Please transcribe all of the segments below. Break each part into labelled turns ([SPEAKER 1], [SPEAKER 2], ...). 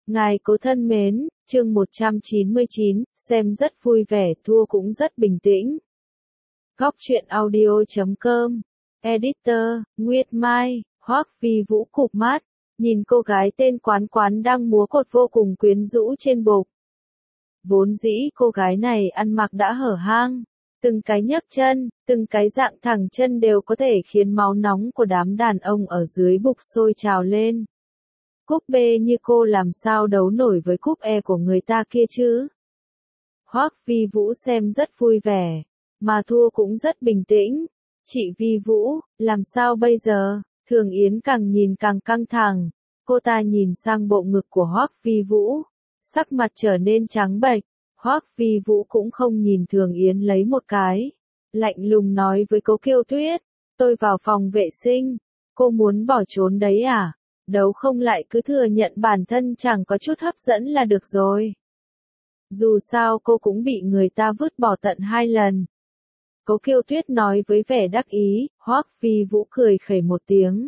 [SPEAKER 1] Ngài cố thân mến, chương 199, xem rất vui vẻ, thua cũng rất bình tĩnh. Góc truyện audio.com, Editor, Nguyệt Mai, Hoắc Vi Vũ cụp mắt, nhìn cô gái tên Quán Quán đang múa cột vô cùng quyến rũ trên bục. Vốn dĩ cô gái này ăn mặc đã hở hang, từng cái nhấc chân, từng cái dạng thẳng chân đều có thể khiến máu nóng của đám đàn ông ở dưới bục sôi trào lên. Cúp B như cô làm sao đấu nổi với cúp E của người ta kia chứ? Hoắc Vi Vũ xem rất vui vẻ, mà thua cũng rất bình tĩnh. Chị Vi Vũ, làm sao bây giờ? Thường Yến càng nhìn càng căng thẳng. Cô ta nhìn sang bộ ngực của Hoắc Vi Vũ, sắc mặt trở nên trắng bệch. Hoắc Vi Vũ cũng không nhìn Thường Yến lấy một cái, lạnh lùng nói với Cố Kiêu Tuyết, tôi vào phòng vệ sinh, cô muốn bỏ trốn đấy à? Đấu không lại cứ thừa nhận bản thân chẳng có chút hấp dẫn là được rồi. Dù sao cô cũng bị người ta vứt bỏ tận 2 lần. Cố Kiêu Tuyết nói với vẻ đắc ý, Hoắc Vi Vũ cười khẩy một tiếng.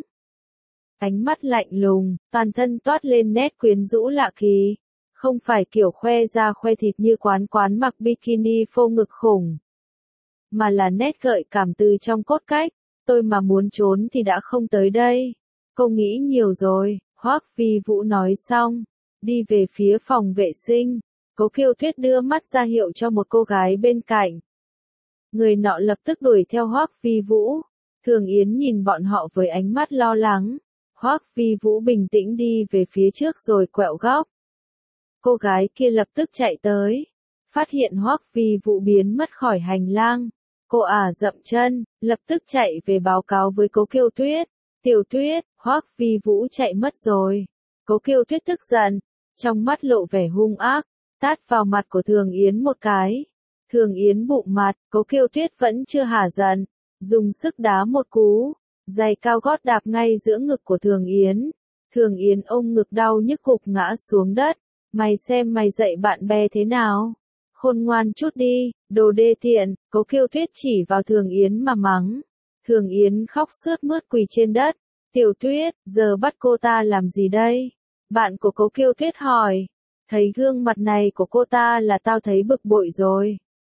[SPEAKER 1] Ánh mắt lạnh lùng, toàn thân toát lên nét quyến rũ lạ kỳ. Không phải kiểu khoe da khoe thịt như Quán Quán mặc bikini phô ngực khủng. Mà là nét gợi cảm từ trong cốt cách, tôi mà muốn trốn thì đã không tới đây. Cô nghĩ nhiều rồi, Hoắc Vi Vũ nói xong, đi về phía phòng vệ sinh. Cố Kiêu Tuyết đưa mắt ra hiệu cho một cô gái bên cạnh. Người nọ lập tức đuổi theo Hoắc Vi Vũ. Thường Yến nhìn bọn họ với ánh mắt lo lắng. Hoắc Vi Vũ bình tĩnh đi về phía trước rồi quẹo góc. Cô gái kia lập tức chạy tới, phát hiện Hoắc Vi Vũ biến mất khỏi hành lang. Cô dậm chân, lập tức chạy về báo cáo với Cố Kiêu Tuyết. Tiểu Tuyết, Hoắc Vi Vũ chạy mất rồi. Cố Kiêu Tuyết tức giận, trong mắt lộ vẻ hung ác, tát vào mặt của Thường Yến một cái. Thường Yến bụng mặt, Cố Kiêu Tuyết vẫn chưa hả giận, dùng sức đá một cú, giày cao gót đạp ngay giữa ngực của Thường Yến. Thường Yến ôm ngực đau nhức gục ngã xuống đất. Mày xem mày dạy bạn bè thế nào? Khôn ngoan chút đi, đồ đê tiện. Cố Kiêu Tuyết chỉ vào Thường Yến mà mắng. Thường Yến khóc sướt mướt quỳ trên đất. Tiểu Tuyết, giờ bắt cô ta làm gì đây? Bạn của Cố Kiêu Tuyết hỏi. Thấy gương mặt này của cô ta là tao thấy bực bội rồi.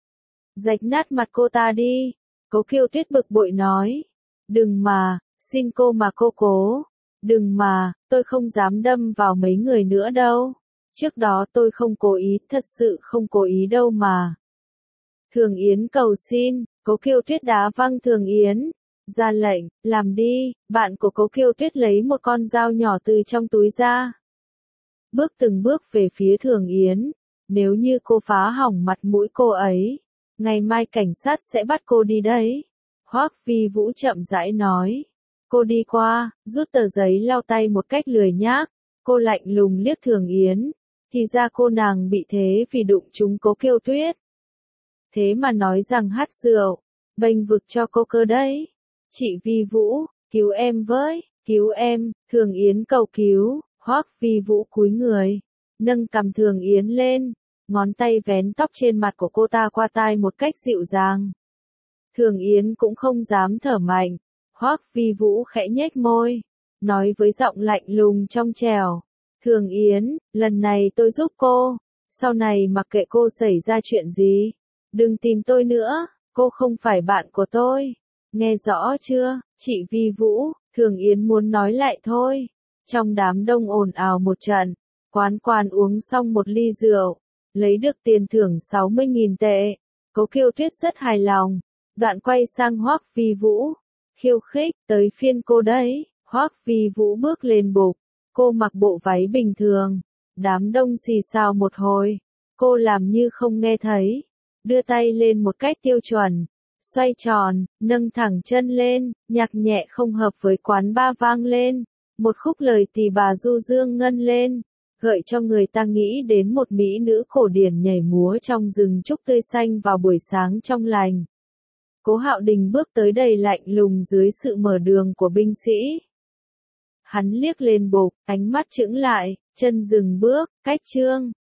[SPEAKER 1] Rạch nát mặt cô ta đi. Cố Kiêu Tuyết bực bội nói. Đừng mà, xin cô mà cô cố. Đừng mà, tôi không dám đâm vào mấy người nữa đâu. Trước đó tôi không cố ý, thật sự không cố ý đâu mà. Thường Yến cầu xin, Cố Kiêu Tuyết đá văng Thường Yến. Ra lệnh, làm đi, bạn của Cố Kiêu Tuyết lấy một con dao nhỏ từ trong túi ra. Bước từng bước về phía Thường Yến. Nếu như cô phá hỏng mặt mũi cô ấy, ngày mai cảnh sát sẽ bắt cô đi đấy. Hoắc Vi Vũ chậm rãi nói. Cô đi qua, rút tờ giấy lau tay một cách lười nhác. Cô lạnh lùng liếc Thường Yến. Thì ra cô nàng bị thế vì đụng trúng Cố Kiêu Tuyết. Thế mà nói rằng hát rượu, bênh vực cho cô cơ đấy. Chị Vi Vũ, cứu em với, cứu em, Thường Yến cầu cứu. Hoắc Vi Vũ cúi người, nâng cằm Thường Yến lên, ngón tay vén tóc trên mặt của cô ta qua tai một cách dịu dàng. Thường Yến cũng không dám thở mạnh. Hoắc Vi Vũ khẽ nhếch môi, nói với giọng lạnh lùng trong trẻo. Thường Yến, lần này tôi giúp cô, sau này mặc kệ cô xảy ra chuyện gì, đừng tìm tôi nữa, cô không phải bạn của tôi. Nghe rõ chưa, chị Vi Vũ? Thường Yến muốn nói lại thôi. Trong đám đông ồn ào một trận, Quán Quán uống xong một ly rượu, lấy được tiền thưởng 60.000 tệ. Cố Kiêu Tuyết rất hài lòng, đoạn quay sang Hoắc Vi Vũ. Khiêu khích, tới phiên cô đấy. Hoắc Vi Vũ bước lên bục. Cô mặc bộ váy bình thường, đám đông xì xào một hồi, cô làm như không nghe thấy, đưa tay lên một cách tiêu chuẩn, xoay tròn, nâng thẳng chân lên, nhạc nhẹ không hợp với quán ba vang lên, một khúc lời tỳ bà du dương ngân lên, gợi cho người ta nghĩ đến một mỹ nữ cổ điển nhảy múa trong rừng trúc tươi xanh vào buổi sáng trong lành. Cố Hạo Đình bước tới đầy lạnh lùng dưới sự mở đường của binh sĩ. Hắn liếc lên bục, ánh mắt chững lại, chân dừng bước, cách chương.